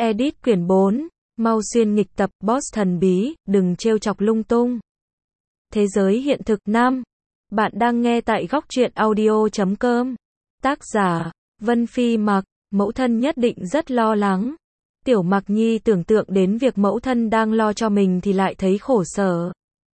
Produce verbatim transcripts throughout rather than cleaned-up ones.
Edit quyển bốn, mau xuyên nghịch tập, boss thần bí, đừng trêu chọc lung tung. Thế giới hiện thực năm. Bạn đang nghe tại góc truyện audio chấm com. Tác giả, Vân Phi Mặc, mẫu thân nhất định rất lo lắng. Tiểu Mặc Nhi tưởng tượng đến việc mẫu thân đang lo cho mình thì lại thấy khổ sở.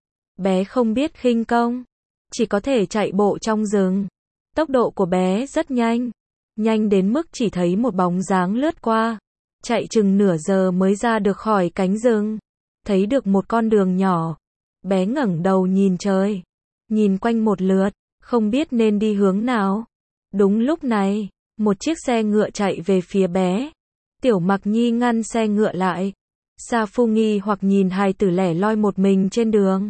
Bé không biết khinh công, chỉ có thể chạy bộ trong rừng. Tốc độ của bé rất nhanh, nhanh đến mức chỉ thấy một bóng dáng lướt qua. Chạy chừng nửa giờ mới ra được khỏi cánh rừng, thấy được một con đường nhỏ. Bé ngẩng đầu nhìn trời, nhìn quanh một lượt, không biết nên đi hướng nào. Đúng lúc này, một chiếc xe ngựa chạy về phía bé. Tiểu Mặc Nhi ngăn xe ngựa lại. Sa Phu nghi hoặc nhìn hài tử lẻ loi một mình trên đường.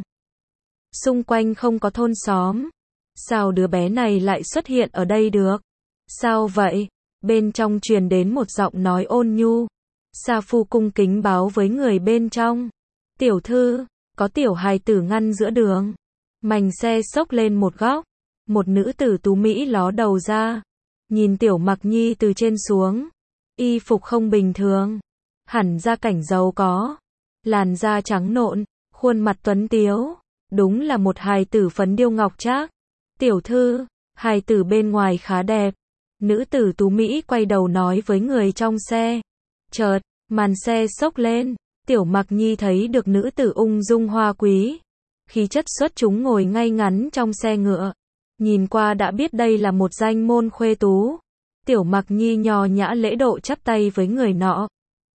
Xung quanh không có thôn xóm. Sao đứa bé này lại xuất hiện ở đây được? Sao vậy? Bên trong truyền đến một giọng nói ôn nhu. Sa Phu cung kính báo với người bên trong. Tiểu thư, có tiểu hài tử ngăn giữa đường. Mành xe xốc lên một góc. Một nữ tử tú mỹ ló đầu ra. Nhìn Tiểu Mặc Nhi từ trên xuống. Y phục không bình thường. Hẳn gia cảnh giàu có. Làn da trắng nộn, khuôn mặt tuấn tiếu. Đúng là một hài tử phấn điêu ngọc trác. Tiểu thư, hài tử bên ngoài khá đẹp. Nữ tử tú mỹ quay đầu nói với người trong xe. Chợt, màn xe xốc lên. Tiểu Mặc Nhi thấy được nữ tử ung dung hoa quý. Khí chất xuất chúng ngồi ngay ngắn trong xe ngựa. Nhìn qua đã biết đây là một danh môn khuê tú. Tiểu Mặc Nhi nho nhã lễ độ chắp tay với người nọ.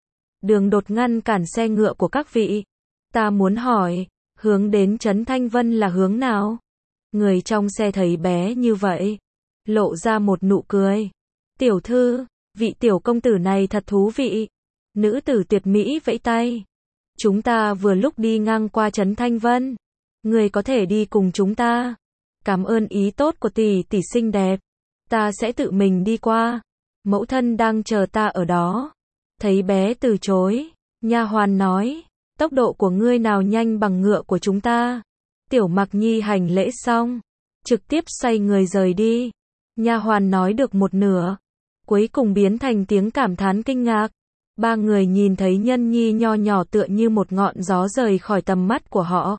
Đường đột ngăn cản xe ngựa của các vị. Ta muốn hỏi, hướng đến Trấn Thanh Vân là hướng nào? Người trong xe thấy bé như vậy, lộ ra một nụ cười. Tiểu thư, vị tiểu công tử này thật thú vị. Nữ tử tuyệt mỹ vẫy tay. Chúng ta vừa lúc đi ngang qua Trấn Thanh Vân. Người có thể đi cùng chúng ta. Cảm ơn ý tốt của tỷ tỷ xinh đẹp. Ta sẽ tự mình đi qua. Mẫu thân đang chờ ta ở đó. Thấy bé từ chối, nha hoàn nói, tốc độ của ngươi nào nhanh bằng ngựa của chúng ta. Tiểu Mặc Nhi hành lễ xong, trực tiếp xoay người rời đi. Nha hoàn nói được một nửa, cuối cùng biến thành tiếng cảm thán kinh ngạc. Ba người nhìn thấy nhân nhi nho nhỏ tựa như một ngọn gió rời khỏi tầm mắt của họ.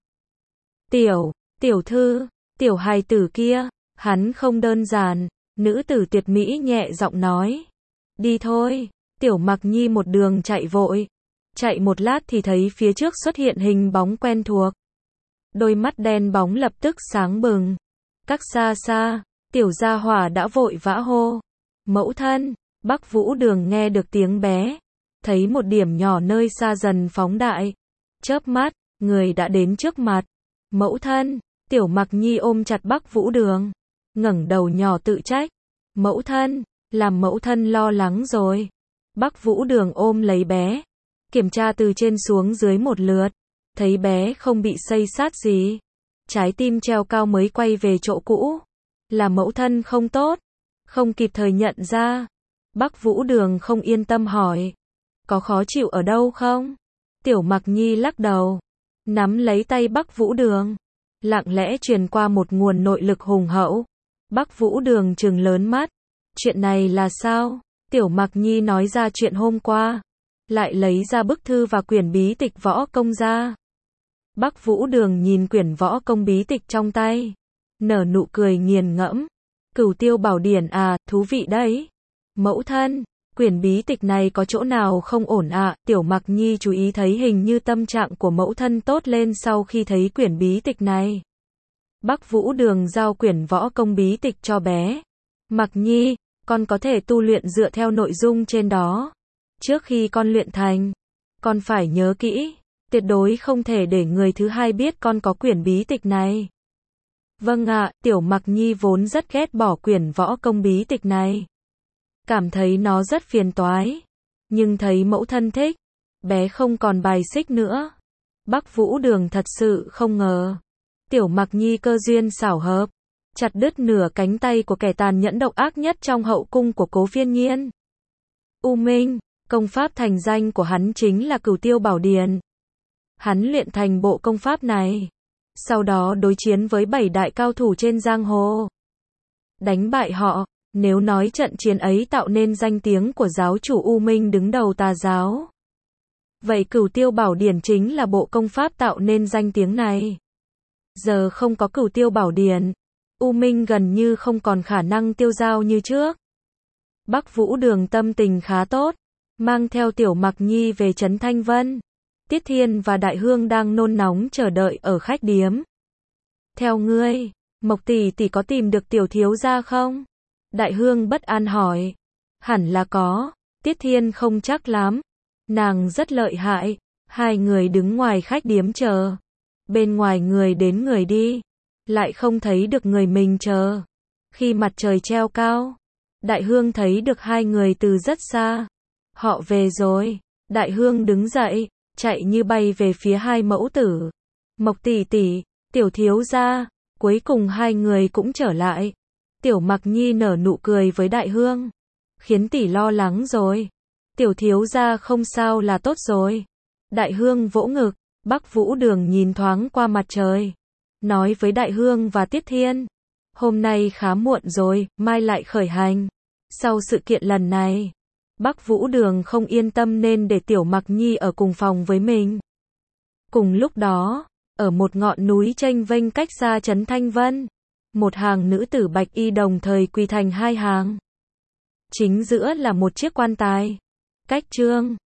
Tiểu, tiểu thư, tiểu hài tử kia, hắn không đơn giản. Nữ tử tuyệt mỹ nhẹ giọng nói. Đi thôi. Tiểu Mặc Nhi một đường chạy vội. Chạy một lát thì thấy phía trước xuất hiện hình bóng quen thuộc. Đôi mắt đen bóng lập tức sáng bừng. Cách xa xa, tiểu gia hỏa đã vội vã hô. Mẫu thân. Bắc Vũ Đường nghe được tiếng bé. Thấy một điểm nhỏ nơi xa dần phóng đại. Chớp mắt, người đã đến trước mặt. Mẫu thân. Tiểu Mặc Nhi ôm chặt Bắc Vũ Đường. Ngẩng đầu nhỏ tự trách. Mẫu thân, làm mẫu thân lo lắng rồi. Bắc Vũ Đường ôm lấy bé. Kiểm tra từ trên xuống dưới một lượt. Thấy bé không bị xây xát gì. Trái tim treo cao mới quay về chỗ cũ. Là mẫu thân không tốt. Không kịp thời nhận ra. Bắc Vũ Đường không yên tâm hỏi. Có khó chịu ở đâu không? Tiểu Mặc Nhi lắc đầu. Nắm lấy tay Bắc Vũ Đường. Lặng lẽ truyền qua một nguồn nội lực hùng hậu. Bắc Vũ Đường trừng lớn mắt. Chuyện này là sao? Tiểu Mặc Nhi nói ra chuyện hôm qua. Lại lấy ra bức thư và quyển bí tịch võ công ra. Bắc Vũ Đường nhìn quyển võ công bí tịch trong tay. Nở nụ cười nghiền ngẫm. Cửu Tiêu Bảo Điển à, thú vị đấy. Mẫu thân, quyển bí tịch này có chỗ nào không ổn ạ? À? Tiểu Mặc Nhi chú ý thấy hình như tâm trạng của mẫu thân tốt lên sau khi thấy quyển bí tịch này. Bắc Vũ Đường giao quyển võ công bí tịch cho bé. Mặc Nhi, con có thể tu luyện dựa theo nội dung trên đó. Trước khi con luyện thành, con phải nhớ kỹ, tuyệt đối không thể để người thứ hai biết con có quyển bí tịch này. Vâng ạ, Tiểu Mặc Nhi vốn rất ghét bỏ quyển võ công bí tịch này. Cảm thấy nó rất phiền toái. Nhưng thấy mẫu thân thích, bé không còn bài xích nữa. Bắc Vũ Đường thật sự không ngờ. Tiểu Mặc Nhi cơ duyên xảo hợp. Chặt đứt nửa cánh tay của kẻ tàn nhẫn độc ác nhất trong hậu cung của Cố Phiên Nhiên. U Minh, công pháp thành danh của hắn chính là Cửu Tiêu Bảo Điển. Hắn luyện thành bộ công pháp này. Sau đó đối chiến với bảy đại cao thủ trên giang hồ. Đánh bại họ, Nếu nói trận chiến ấy tạo nên danh tiếng của giáo chủ U Minh đứng đầu tà giáo, vậy Cửu Tiêu Bảo Điển chính là bộ công pháp tạo nên danh tiếng này. Giờ không có Cửu Tiêu Bảo Điển, U Minh gần như không còn khả năng tiêu dao như trước. Bắc Vũ Đường tâm tình khá tốt, mang theo Tiểu Mặc Nhi về trấn Thanh Vân. Tiết Thiên và Đại Hương đang nôn nóng chờ đợi ở khách điếm. Theo ngươi, Mộc tỷ tỷ có tìm được tiểu thiếu gia không? Đại Hương bất an hỏi. Hẳn là có, Tiết Thiên không chắc lắm. Nàng rất lợi hại. Hai người đứng ngoài khách điếm chờ. Bên ngoài người đến người đi, lại không thấy được người mình chờ. Khi mặt trời treo cao, Đại Hương thấy được hai người từ rất xa. Họ về rồi. Đại Hương đứng dậy, chạy như bay về phía hai mẫu tử. Mộc tỷ tỷ, tiểu thiếu gia. Cuối cùng hai người cũng trở lại. Tiểu Mặc Nhi nở nụ cười với Đại Hương. Khiến tỷ lo lắng rồi. Tiểu thiếu gia không sao là tốt rồi. Đại Hương vỗ ngực. Bắc Vũ Đường nhìn thoáng qua mặt trời. Nói với Đại Hương và Tiết Thiên. Hôm nay khá muộn rồi, mai lại khởi hành. Sau sự kiện lần này, Bắc Vũ Đường không yên tâm nên để Tiểu Mặc Nhi ở cùng phòng với mình. Cùng lúc đó, ở một ngọn núi chênh vênh cách xa trấn Thanh Vân, một hàng nữ tử bạch y đồng thời quỳ thành hai hàng. Chính giữa là một chiếc quan tài. Cách Trương